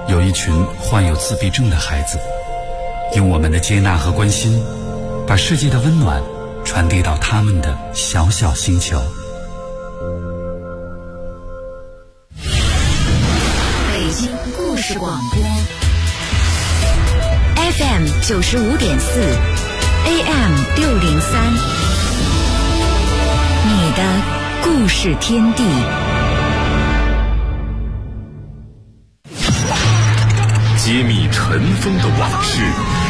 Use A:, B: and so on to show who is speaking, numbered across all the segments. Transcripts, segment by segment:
A: 有一群患有自闭症的孩子，用我们的接纳和关心，把世界的温暖传递到他们的小小星球。
B: 北京故事广播 FM 95.4 AM 603，你的故事天地。
C: 揭秘尘封的往事，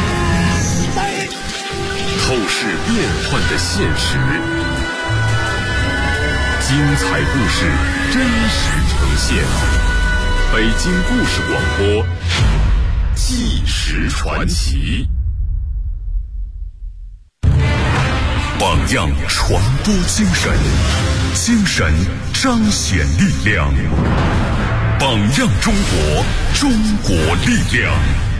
C: 透视变幻的现实，精彩故事真实呈现。北京故事广播，纪实传奇。榜样传播精神，精神彰显力量。榜样中国，中国力量。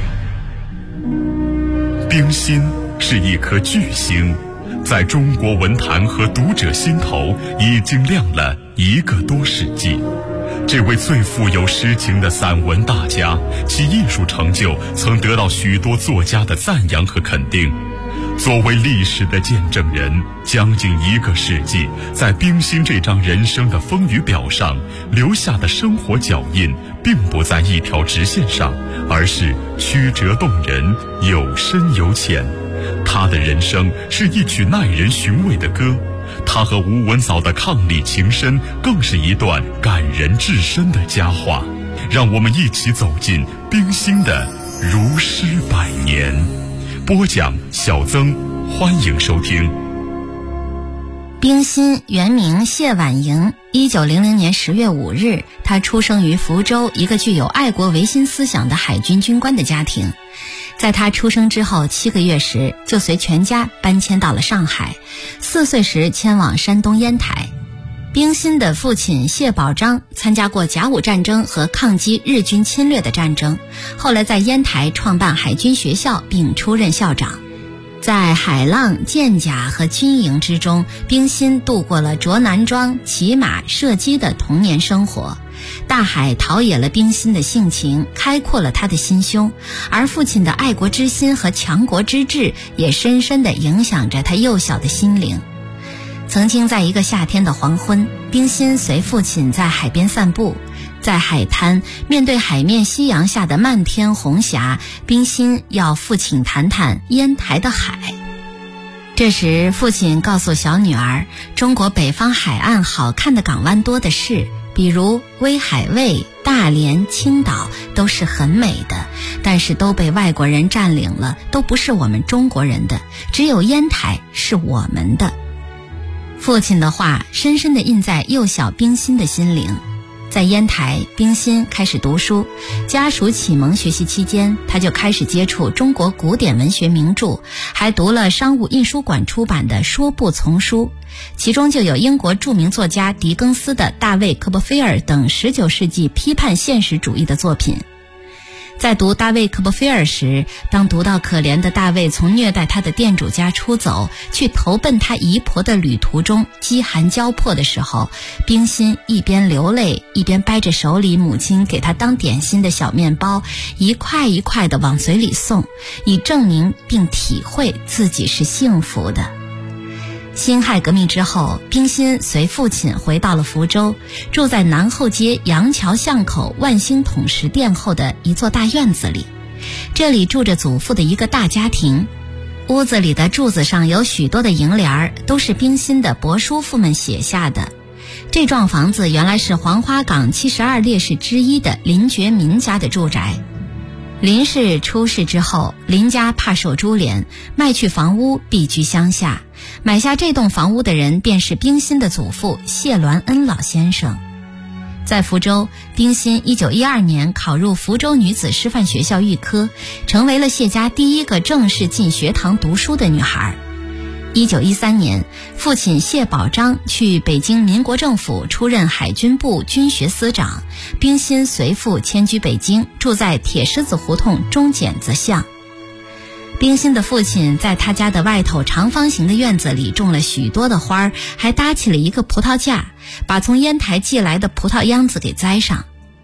C: 冰心是一颗巨星，在中国文坛和读者心头已经亮了1个多世纪。这位最富有诗情的散文大家，其艺术成就曾得到许多作家的赞扬和肯定。作为历史的见证人，将近1个世纪，在冰心这张人生的风雨表上留下的生活脚印，并不在一条直线上，而是曲折动人，有深有浅。他的人生是一曲耐人寻味的歌，他和吴文藻的伉俪情深，更是一段感人至深的佳话。让我们一起走进冰心的如诗百年。播讲小曾，欢迎收听。
B: 冰心原名谢婉莹，1900年10月5日，她出生于福州一个具有爱国维新思想的海军军官的家庭。在她出生之后7个月时，就随全家搬迁到了上海，4岁时迁往山东烟台。冰心的父亲谢宝章参加过甲午战争和抗击日军侵略的战争，后来在烟台创办海军学校并出任校长。在海浪、舰甲和军营之中，冰心度过了着男装、骑马、射击的童年生活。大海陶冶了冰心的性情，开阔了他的心胸，而父亲的爱国之心和强国之志也深深地影响着他幼小的心灵。曾经在一个夏天的黄昏，冰心随父亲在海边散步，在海滩面对海面夕阳下的漫天红霞，冰心要父亲谈谈烟台的海。这时父亲告诉小女儿，中国北方海岸好看的港湾多的是，比如威海卫、大连、青岛都是很美的，但是都被外国人占领了，都不是我们中国人的，只有烟台是我们的。父亲的话深深地印在幼小冰心的心灵。在烟台，冰心开始读书，家属启蒙学习期间，他就开始接触中国古典文学名著，还读了商务印书馆出版的说部丛书，其中就有英国著名作家狄更斯的大卫·科波菲尔等19世纪批判现实主义的作品。在读大卫·科波菲尔时，当读到可怜的大卫从虐待他的店主家出走，去投奔他姨婆的旅途中饥寒交迫的时候，冰心一边流泪，一边掰着手里母亲给他当点心的小面包，一块一块地往嘴里送，以证明并体会自己是幸福的。辛亥革命之后，冰心随父亲回到了福州，住在南后街杨桥巷口万兴统食店后的一座大院子里。这里住着祖父的一个大家庭，屋子里的柱子上有许多的楹联，都是冰心的伯叔父们写下的。这幢房子原来是黄花岗72烈士之一的林觉民家的住宅。林氏出事之后，林家怕受株连，卖去房屋，避居乡下。买下这栋房屋的人便是冰心的祖父谢鸾恩老先生。在福州，冰心1912年考入福州女子师范学校预科，成为了谢家第一个正式进学堂读书的女孩。1913年，父亲谢宝章去北京民国政府出任海军部军学司长，冰心随父迁居北京，住在铁狮子胡同中剪子巷。冰心的父亲在他家的外头长方形的院子里种了许多的花，还搭起了一个葡萄架，把从烟台寄来的葡萄秧子给栽上。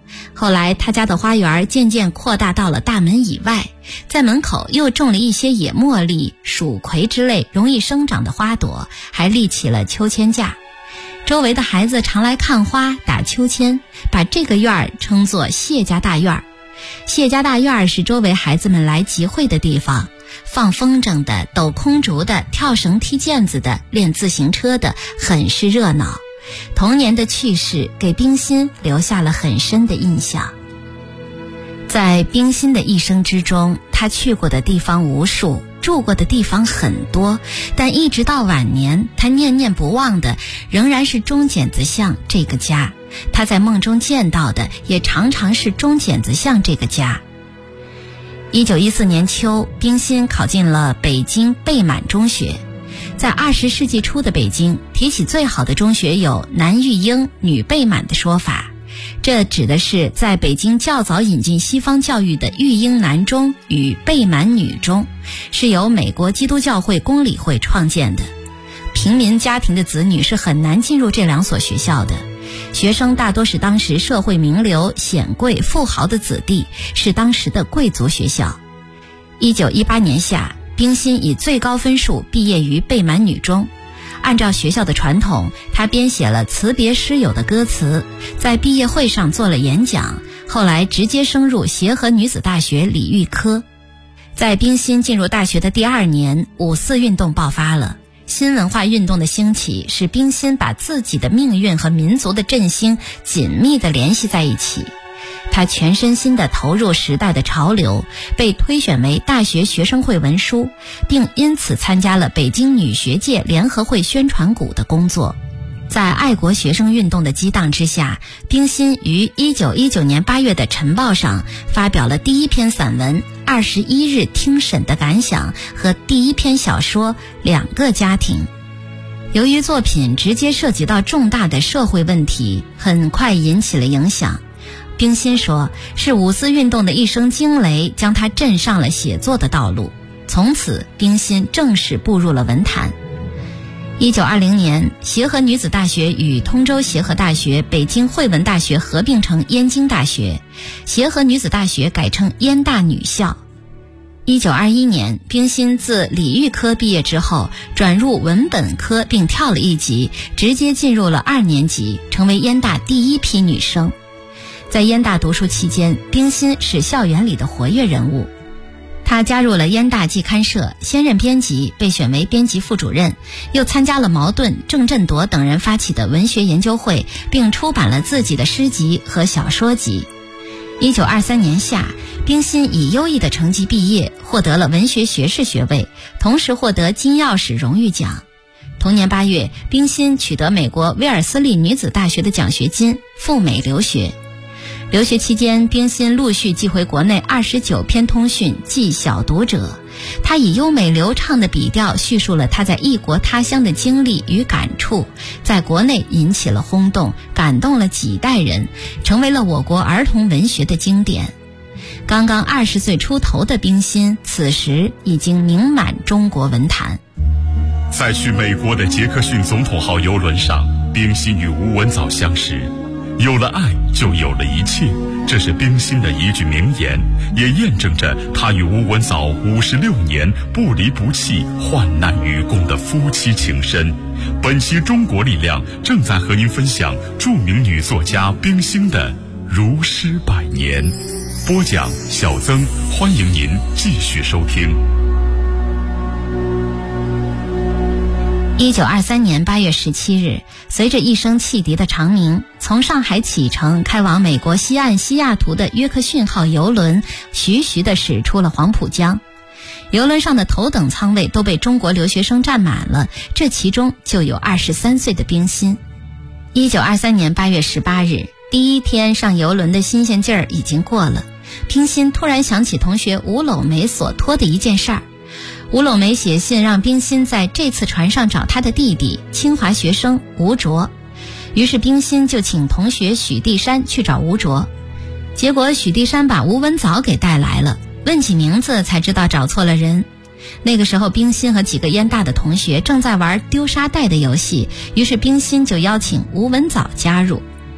B: 后来他家的花园渐渐扩大到了大门以外，在门口又种了一些野茉莉、蜀葵之类容易生长的花朵，还立起了秋千架。周围的孩子常来看花、打秋千，把这个院儿称作谢家大院儿。谢家大院儿是周围孩子们来集会的地方，放风筝的、抖空竹的、跳绳踢毽子的、练自行车的，很是热闹。童年的趣事给冰心留下了很深的印象。在冰心的一生之中，他去过的地方无数，住过的地方很多，但一直到晚年，他念念不忘的仍然是中剪子巷这个家。他在梦中见到的也常常是中剪子巷这个家。1914年秋，冰心考进了北京贝满中学。在20世纪初的北京，提起最好的中学有男育英、女贝满的说法，这指的是在北京较早引进西方教育的育英男中与贝满女中，是由美国基督教会公理会创建的。平民家庭的子女是很难进入这两所学校的，学生大多是当时社会名流、显贵、富豪的子弟，是当时的贵族学校。1918年夏，冰心以最高分数毕业于贝满女中。按照学校的传统，他编写了辞别师友的歌词，在毕业会上做了演讲，后来直接升入协和女子大学理育科。在冰心进入大学的第2年，5·4运动爆发了。新文化运动的兴起使冰心把自己的命运和民族的振兴紧密地联系在一起。他全身心地投入时代的潮流，被推选为大学学生会文书，并因此参加了北京女学界联合会宣传股的工作。在爱国学生运动的激荡之下，冰心于1919年8月的《晨报》上发表了第一篇散文《21日听审的感想》和第一篇小说《两个家庭》。由于作品直接涉及到重大的社会问题，很快引起了影响。冰心说，是5·4运动的一声惊雷将他震上了写作的道路，从此冰心正式步入了文坛。1920年，协和女子大学与通州协和大学、北京汇文大学合并成燕京大学，协和女子大学改称燕大女校。1921年，冰心自理育科毕业之后，转入文本科并跳了一级，直接进入了2年级，成为燕大第一批女生。在燕大读书期间，冰心是校园里的活跃人物。他加入了燕大季刊社，先任编辑，被选为编辑副主任，又参加了茅盾、郑振铎等人发起的文学研究会，并出版了自己的诗集和小说集。1923年夏，冰心以优异的成绩毕业，获得了文学学士学位，同时获得金钥匙荣誉奖。同年8月，冰心取得美国威尔斯利女子大学的奖学金，赴美留学。留学期间，冰心陆续寄回国内29篇通讯寄小读者。他以优美流畅的笔调叙述了他在异国他乡的经历与感触，在国内引起了轰动，感动了几代人，成为了我国儿童文学的经典。刚刚20岁出头的冰心，此时已经名满中国文坛。
C: 在去美国的杰克逊总统号邮轮上，冰心与吴文藻相识。有了爱，就有了一切，这是冰心的一句名言，也验证着他与吴文藻56年不离不弃、患难与共的夫妻情深。本期中国力量正在和您分享著名女作家冰心的如诗百年。播讲小曾，欢迎您继续收听。
B: 1923年8月17日，随着一声汽笛的长鸣，从上海启程开往美国西岸西雅图的约克逊号邮轮徐徐地驶出了黄浦江。邮轮上的头等舱位都被中国留学生占满了，这其中就有23岁的冰心。1923年8月18日，第一天上邮轮的新鲜劲儿已经过了，冰心突然想起同学吴柳梅所托的一件事儿。吴柳梅写信让冰心在这次船上找他的弟弟，清华学生吴卓。于是冰心就请同学许地山去找吴卓，结果许地山把吴文藻给带来了，问起名字才知道找错了人。那个时候冰心和几个燕大的同学正在玩丢沙袋的游戏，于是冰心就邀请吴文藻加入。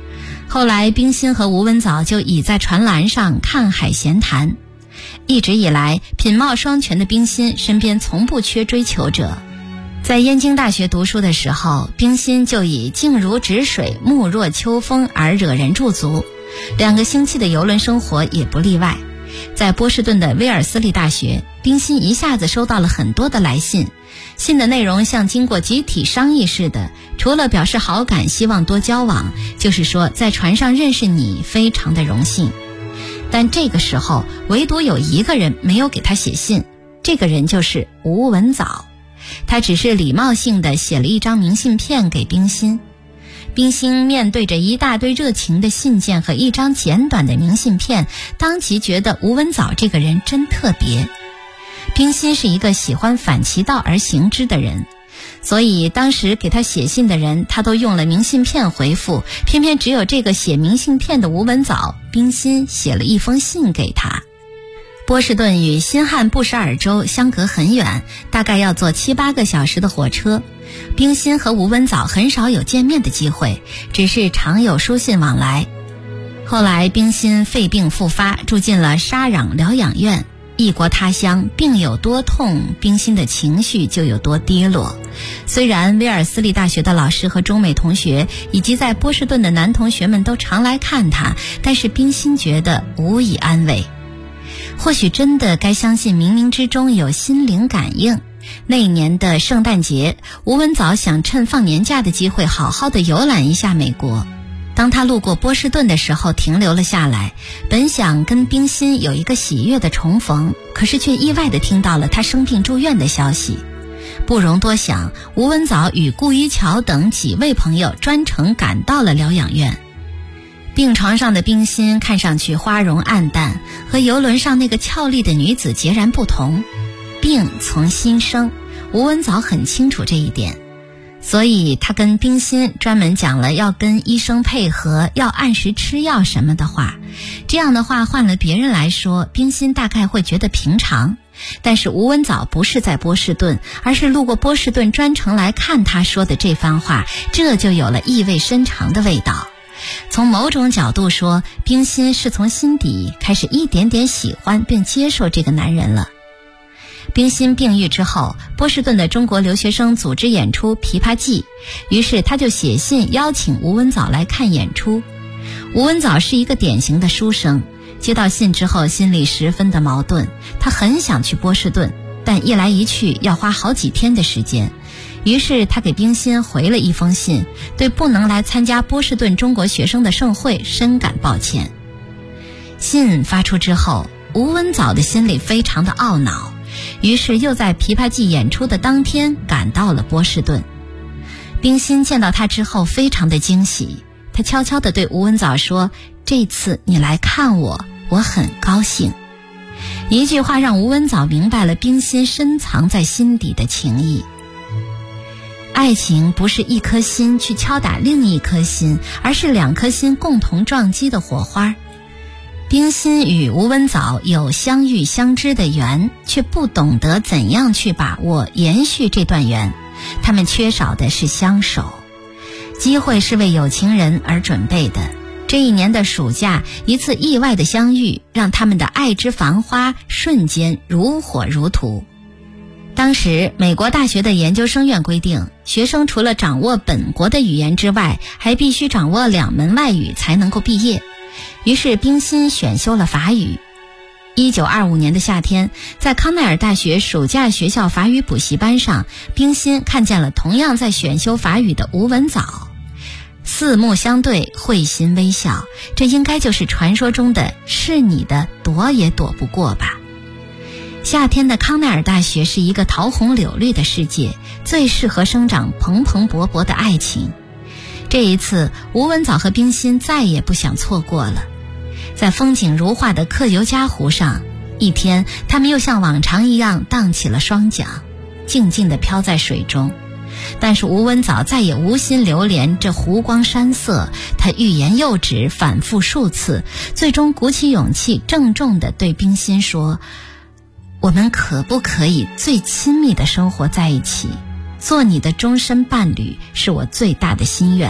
B: 后来冰心和吴文藻就倚在船栏上看海闲谈。一直以来品貌双全的冰心身边从不缺追求者。在燕京大学读书的时候，冰心就以静如止水，目若秋风而惹人驻足，2个星期的游轮生活也不例外。在波士顿的威尔斯利大学，冰心一下子收到了很多的来信，信的内容像经过集体商议似的，除了表示好感，希望多交往，就是说在船上认识你非常的荣幸。但这个时候唯独有一个人没有给他写信，这个人就是吴文藻。他只是礼貌性地写了一张明信片给冰心。冰心面对着一大堆热情的信件和一张简短的明信片，当即觉得吴文藻这个人真特别。冰心是一个喜欢反其道而行之的人，所以当时给他写信的人，他都用了明信片回复，偏偏只有这个写明信片的吴文藻，冰心写了一封信给他。波士顿与新罕布什尔州相隔很远，大概要坐7-8个小时的火车。冰心和吴文藻很少有见面的机会，只是常有书信往来。后来冰心肺病复发，住进了沙壤疗养院。异国他乡，病有多痛，冰心的情绪就有多低落。虽然威尔斯利大学的老师和中美同学以及在波士顿的男同学们都常来看他，但是冰心觉得无以安慰。或许真的该相信冥冥之中有心灵感应。那一年的圣诞节，吴文藻想趁放年假的机会好好的游览一下美国。当他路过波士顿的时候停留了下来，本想跟冰心有一个喜悦的重逢，可是却意外地听到了他生病住院的消息。不容多想，吴文藻与顾一桥等几位朋友专程赶到了疗养院。病床上的冰心看上去花容暗淡，和游轮上那个俏丽的女子截然不同。病从心生，吴文藻很清楚这一点，所以他跟冰心专门讲了要跟医生配合，要按时吃药什么的话。这样的话换了别人来说，冰心大概会觉得平常，但是吴文藻不是在波士顿，而是路过波士顿专程来看他说的这番话，这就有了意味深长的味道。从某种角度说，冰心是从心底开始一点点喜欢并接受这个男人了。冰心病愈之后，波士顿的中国留学生组织演出《琵琶记》，于是他就写信邀请吴文藻来看演出。吴文藻是一个典型的书生，接到信之后心里十分的矛盾，他很想去波士顿，但一来一去要花好几天的时间。于是他给冰心回了一封信，对不能来参加波士顿中国学生的盛会深感抱歉。信发出之后，吴文藻的心里非常的懊恼，于是又在琵琶记演出的当天赶到了波士顿。冰心见到他之后非常的惊喜，他悄悄地对吴文藻说，这次你来看我，我很高兴。一句话让吴文藻明白了冰心深藏在心底的情谊。爱情不是一颗心去敲打另一颗心，而是2颗心共同撞击的火花。冰心与吴文藻有相遇相知的缘，却不懂得怎样去把握延续这段缘，他们缺少的是相守。机会是为有情人而准备的，这一年的暑假，一次意外的相遇，让他们的爱之繁花瞬间如火如荼。当时美国大学的研究生院规定，学生除了掌握本国的语言之外，还必须掌握2门外语才能够毕业。于是冰心选修了法语。1925年的夏天，在康奈尔大学暑假学校法语补习班上，冰心看见了同样在选修法语的吴文藻。四目相对，会心微笑，这应该就是传说中的是你的躲也躲不过吧。夏天的康奈尔大学是一个桃红柳绿的世界，最适合生长蓬蓬勃勃的爱情。这一次，吴文藻和冰心再也不想错过了。在风景如画的克尤加湖上，一天他们又像往常一样荡起了双桨，静静地飘在水中。但是吴文藻再也无心流连这湖光山色，他欲言又止，反复数次，最终鼓起勇气郑重地对冰心说，我们可不可以最亲密的生活在一起？做你的终身伴侣是我最大的心愿。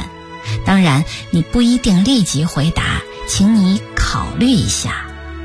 B: 当然，你不一定立即回答，请你考虑一下。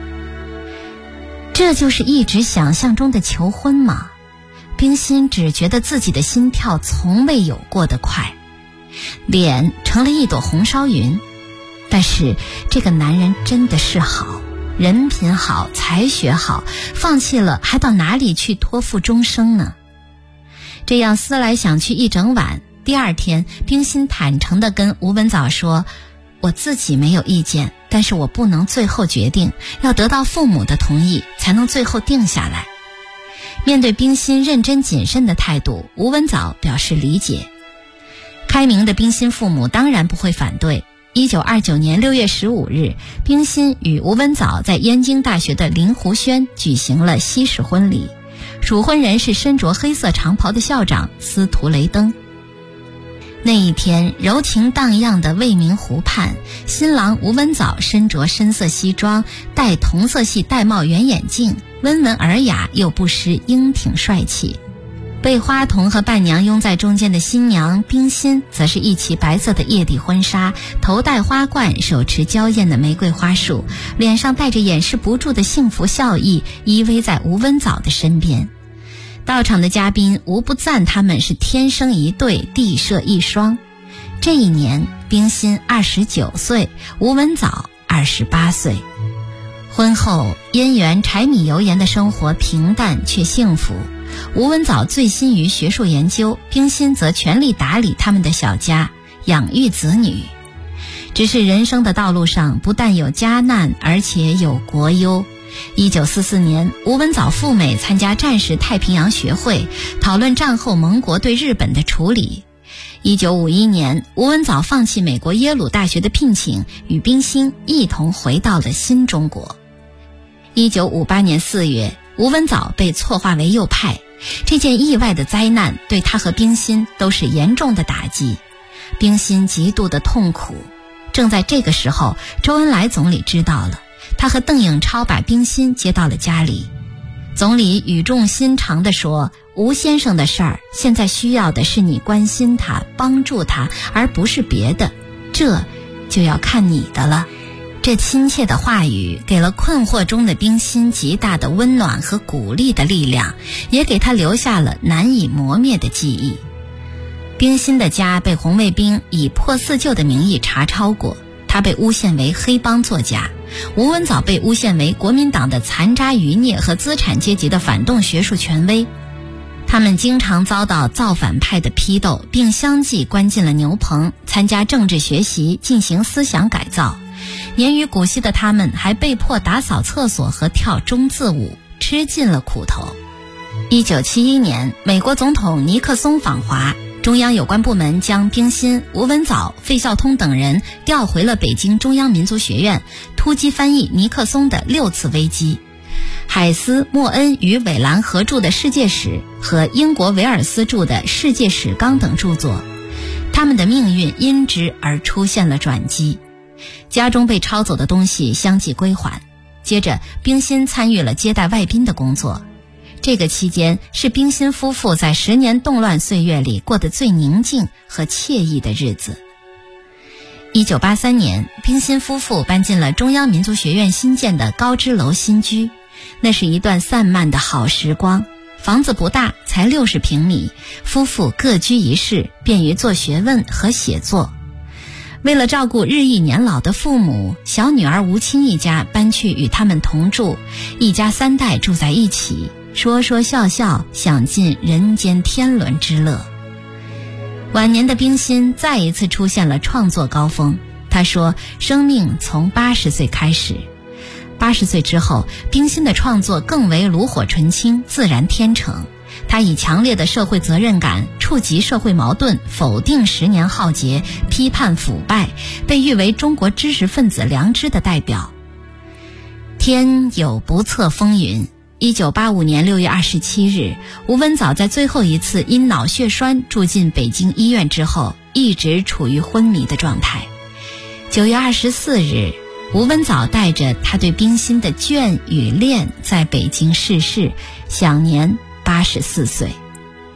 B: 这就是一直想象中的求婚吗？冰心只觉得自己的心跳从未有过的快，脸成了一朵红烧云。但是这个男人真的是好，人品好，才学好，放弃了还到哪里去托付终生呢？这样思来想去一整晚，第二天冰心坦诚地跟吴文藻说，我自己没有意见，但是我不能最后决定，要得到父母的同意才能最后定下来。面对冰心认真谨慎的态度，吴文藻表示理解。开明的冰心父母当然不会反对。1929年6月15日，冰心与吴文藻在燕京大学的林湖轩举行了西式婚礼，主婚人是身着黑色长袍的校长司徒雷登。那一天，柔情荡漾的未名湖畔，新郎吴文藻身着深色西装，戴同色系玳瑁圆眼镜，温文尔雅又不失英挺帅气。被花童和伴娘拥在中间的新娘冰心，则是一袭白色的夜底婚纱，头戴花冠，手持娇艳的玫瑰花束，脸上带着掩饰不住的幸福笑意，依偎在吴文藻的身边。到场的嘉宾无不赞他们是天生一对，地设一双。这一年，冰心29岁，吴文藻28岁。婚后，姻缘柴米油盐的生活平淡却幸福。吴文藻醉心于学术研究，冰心则全力打理他们的小家，养育子女。只是人生的道路上不但有家难，而且有国忧。1944年，吴文藻赴美参加战时太平洋学会，讨论战后盟国对日本的处理。1951年，吴文藻放弃美国耶鲁大学的聘请，与冰心一同回到了新中国。1958年4月，吴文藻被错划为右派，这件意外的灾难对他和冰心都是严重的打击，冰心极度的痛苦。正在这个时候，周恩来总理知道了，他和邓颖超把冰心接到了家里。总理语重心长地说，吴先生的事儿，现在需要的是你关心他，帮助他，而不是别的，这就要看你的了。这亲切的话语给了困惑中的冰心极大的温暖和鼓励的力量，也给他留下了难以磨灭的记忆。冰心的家被红卫兵以破四旧的名义查抄过，他被诬陷为黑帮作家，吴文藻被诬陷为国民党的残渣余孽和资产阶级的反动学术权威。他们经常遭到造反派的批斗，并相继关进了牛棚，参加政治学习，进行思想改造。年逾古稀的他们还被迫打扫厕所和跳中字舞，吃尽了苦头。1971年，美国总统尼克松访华，中央有关部门将冰心、吴文藻、费孝通等人调回了北京中央民族学院，突击翻译尼克松的6次危机。海斯、莫恩与韦兰合著的《世界史》和英国维尔斯著的《世界史纲》等著作，他们的命运因之而出现了转机。家中被抄走的东西相继归还，接着冰心参与了接待外宾的工作。这个期间是冰心夫妇在10年动乱岁月里过得最宁静和惬意的日子。1983年，冰心夫妇搬进了中央民族学院新建的高枝楼新居，那是一段散漫的好时光。房子不大，才60平米，夫妇各居一室，便于做学问和写作。为了照顾日益年老的父母，小女儿吴清一家搬去与他们同住，一家3代住在一起，说说笑笑，享尽人间天伦之乐。晚年的冰心再一次出现了创作高峰。她说，生命从80岁开始。80岁之后，冰心的创作更为炉火纯青，自然天成。他以强烈的社会责任感触及社会矛盾，否定10年浩劫，批判腐败，被誉为中国知识分子良知的代表。天有不测风云。1985年6月27日，吴文藻在最后一次因脑血栓住进北京医院之后，一直处于昏迷的状态。9月24日，吴文藻带着他对冰心的眷与恋在北京逝世，享年84岁。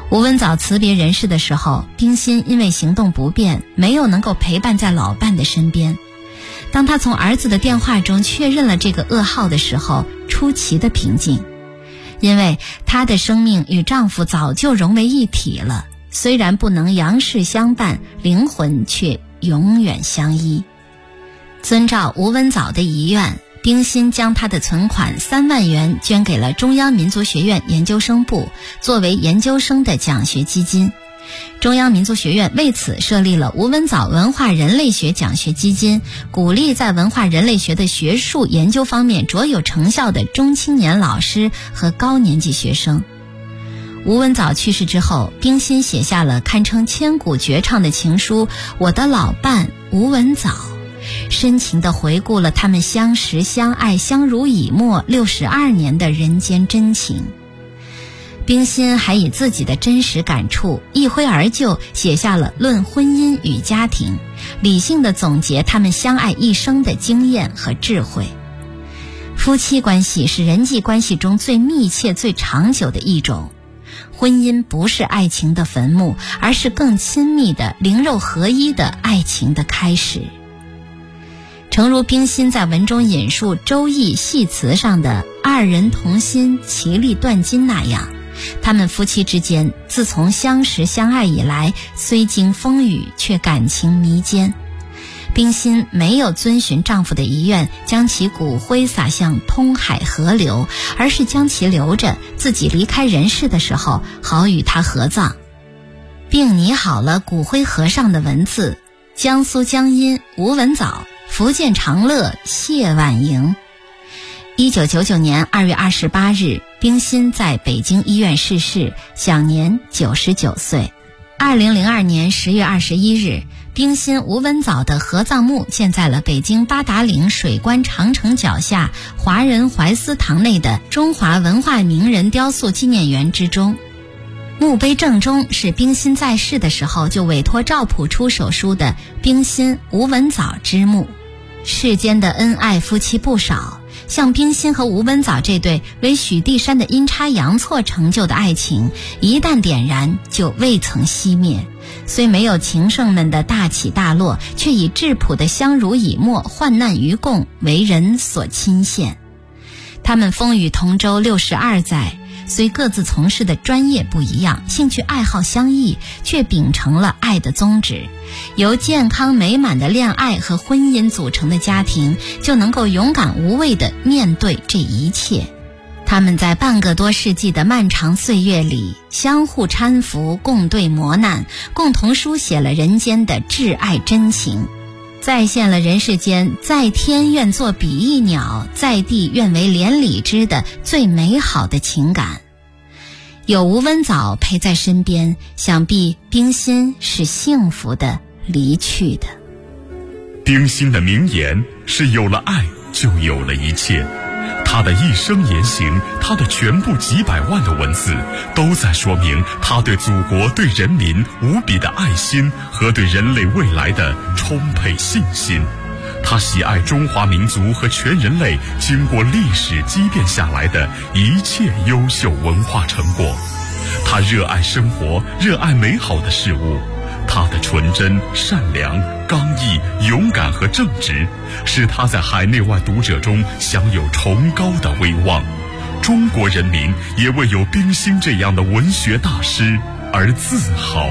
B: 吴文藻辞别人世的时候，冰心因为行动不便，没有能够陪伴在老伴的身边。当她从儿子的电话中确认了这个噩耗的时候，出奇的平静，因为她的生命与丈夫早就融为一体了，虽然不能阳世相伴，灵魂却永远相依。遵照吴文藻的遗愿，冰心将她的存款3万元捐给了中央民族学院研究生部，作为研究生的奖学基金。中央民族学院为此设立了吴文藻文化人类学奖学基金，鼓励在文化人类学的学术研究方面卓有成效的中青年老师和高年级学生。吴文藻去世之后，冰心写下了堪称千古绝唱的情书《我的老伴吴文藻》，深情地回顾了他们相识相爱相濡以沫62年的人间真情。冰心还以自己的真实感触一挥而就，写下了《论婚姻与家庭》，理性地总结他们相爱一生的经验和智慧。夫妻关系是人际关系中最密切最长久的一种，婚姻不是爱情的坟墓，而是更亲密的灵肉合一的爱情的开始。诚如冰心在文中引述《周易》系辞上的二人同心，其利断金那样，他们夫妻之间自从相识相爱以来，虽经风雨，却感情弥坚。冰心没有遵循丈夫的遗愿，将其骨灰撒向通海河流，而是将其留着，自己离开人世的时候，好与他合葬，并拟好了骨灰盒上的文字：江苏江阴吴文藻，福建长乐谢婉莹。1999年2月28日，冰心在北京医院逝世，享年99岁。2002年10月21日，冰心吴文藻的合葬墓建在了北京八达岭水关长城脚下华人怀思堂内的中华文化名人雕塑纪念园之中。墓碑正中是冰心在世的时候就委托赵朴初手书的冰心吴文藻之墓。世间的恩爱夫妻不少，像冰心和吴文藻这对为许地山的阴差阳错成就的爱情，一旦点燃就未曾熄灭。虽没有情圣们的大起大落，却以质朴的相濡以沫、患难与共为人所钦羡。他们风雨同舟62载，虽各自从事的专业不一样，兴趣爱好相异，却秉承了爱的宗旨。由健康美满的恋爱和婚姻组成的家庭，就能够勇敢无畏地面对这一切。他们在半个多世纪的漫长岁月里，相互搀扶，共对磨难，共同书写了人间的挚爱真情，再现了人世间在天愿作比翼鸟，在地愿为连理枝的最美好的情感。有吴文藻陪在身边，想必冰心是幸福的离去的。
C: 冰心的名言是有了爱就有了一切，他的一生言行，他的全部几百万的文字，都在说明他对祖国对人民无比的爱心和对人类未来的充沛信心。他喜爱中华民族和全人类经过历史积淀下来的一切优秀文化成果。他热爱生活，热爱美好的事物。他的纯真、善良、刚毅、勇敢和正直，使他在海内外读者中享有崇高的威望。中国人民也为有冰心这样的文学大师而自豪。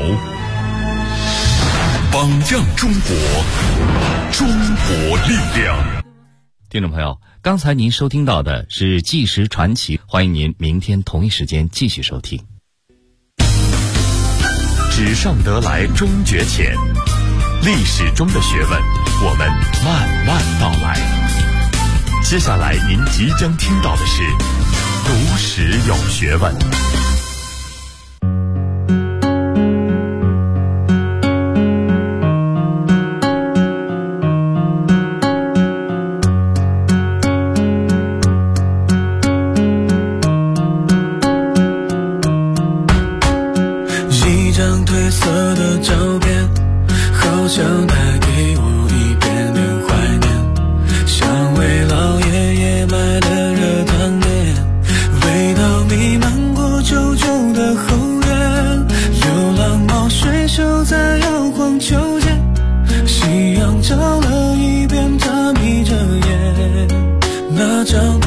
C: 榜样中国，中国力量。
D: 听众朋友，刚才您收听到的是纪实传奇，欢迎您明天同一时间继续收听。
C: 纸上得来终觉浅，历史中的学问，我们慢慢道来。接下来您即将听到的是读史有学问。
E: 想带给我一点点怀念，像为老爷爷买的热汤面，味道弥漫过就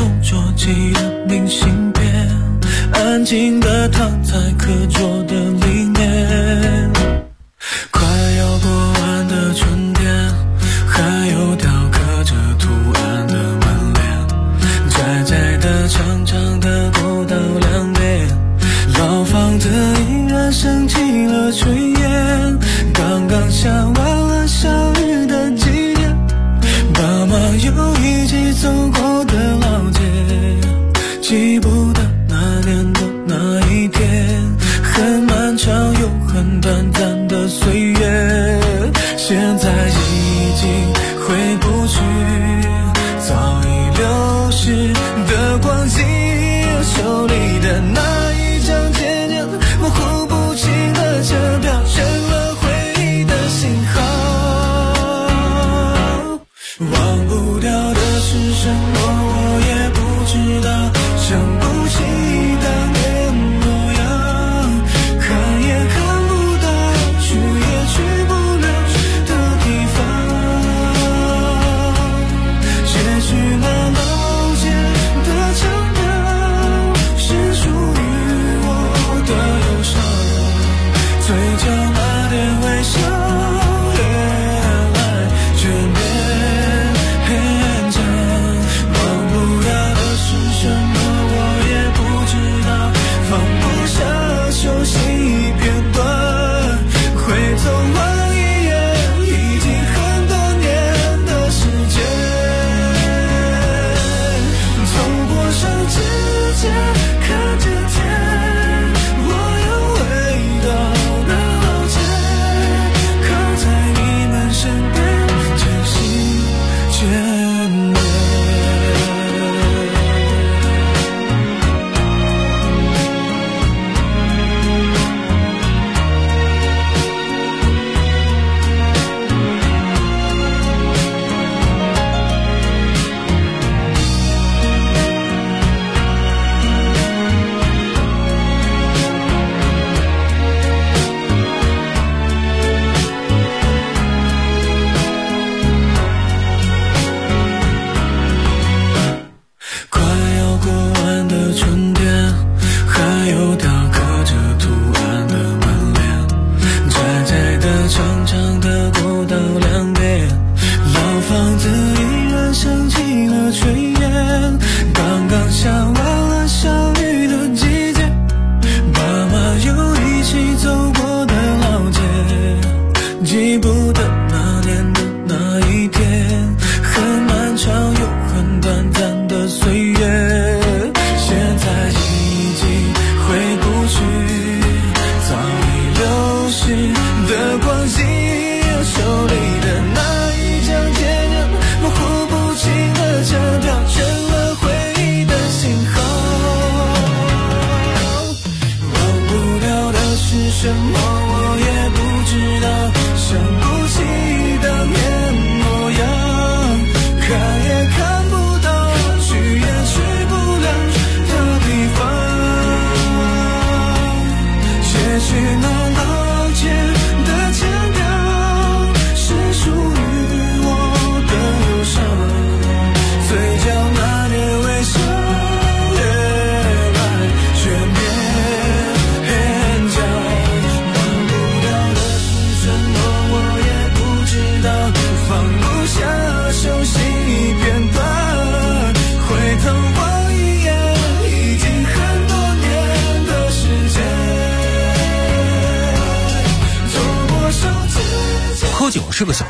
E: 捉记的明信片，安静地躺在课桌的里面。快要过完的春天，还有雕刻着图案的门帘，窄窄的长长的过道两边，老房子依然升起了炊烟，刚刚下完了小雨的季节，爸妈又一起走过的老街，记不得那年的那一天，很漫长又很短暂的岁月，现在已经回不去早已流逝的光景，手里的那一张渐渐模糊不清的车票，成了回忆的信号。忘不掉的是什么我也不知道，想不起当年模样，看也看不到，去也去不了的地方，写去那老街的长调，是属于我的忧伤，嘴角那点微笑越来越勉强，忘不掉的是什么我也不知道，放不下熟悉片段，回头望一眼已经很多年的时间，走过上指尖看着天，我又回到那老街，靠在你们身边渐行渐远。快要过完的春天，还有雕刻着图案的门帘，窄窄的长长的过道两边，老房子依然升起了炊烟，刚刚下完了小雨的季节，爸妈又一起走过的老街，记不得那年的那一天，很漫长又很短暂的岁月，现在已经回不去早已流逝的光景，手里的那一张渐渐模糊不清的车票，成了回忆的信号。忘不掉的是什么我也不知道，想不起当年模样，看也看不到，去也去不了的地方，写去那老街的前调，是属于我的忧伤，嘴角那点微笑越来越勉强，忘不掉的是什么我也不知道，放不下熟悉片段，回头望一眼已经很多年的时间，走过手指尖。
F: 喝酒是个小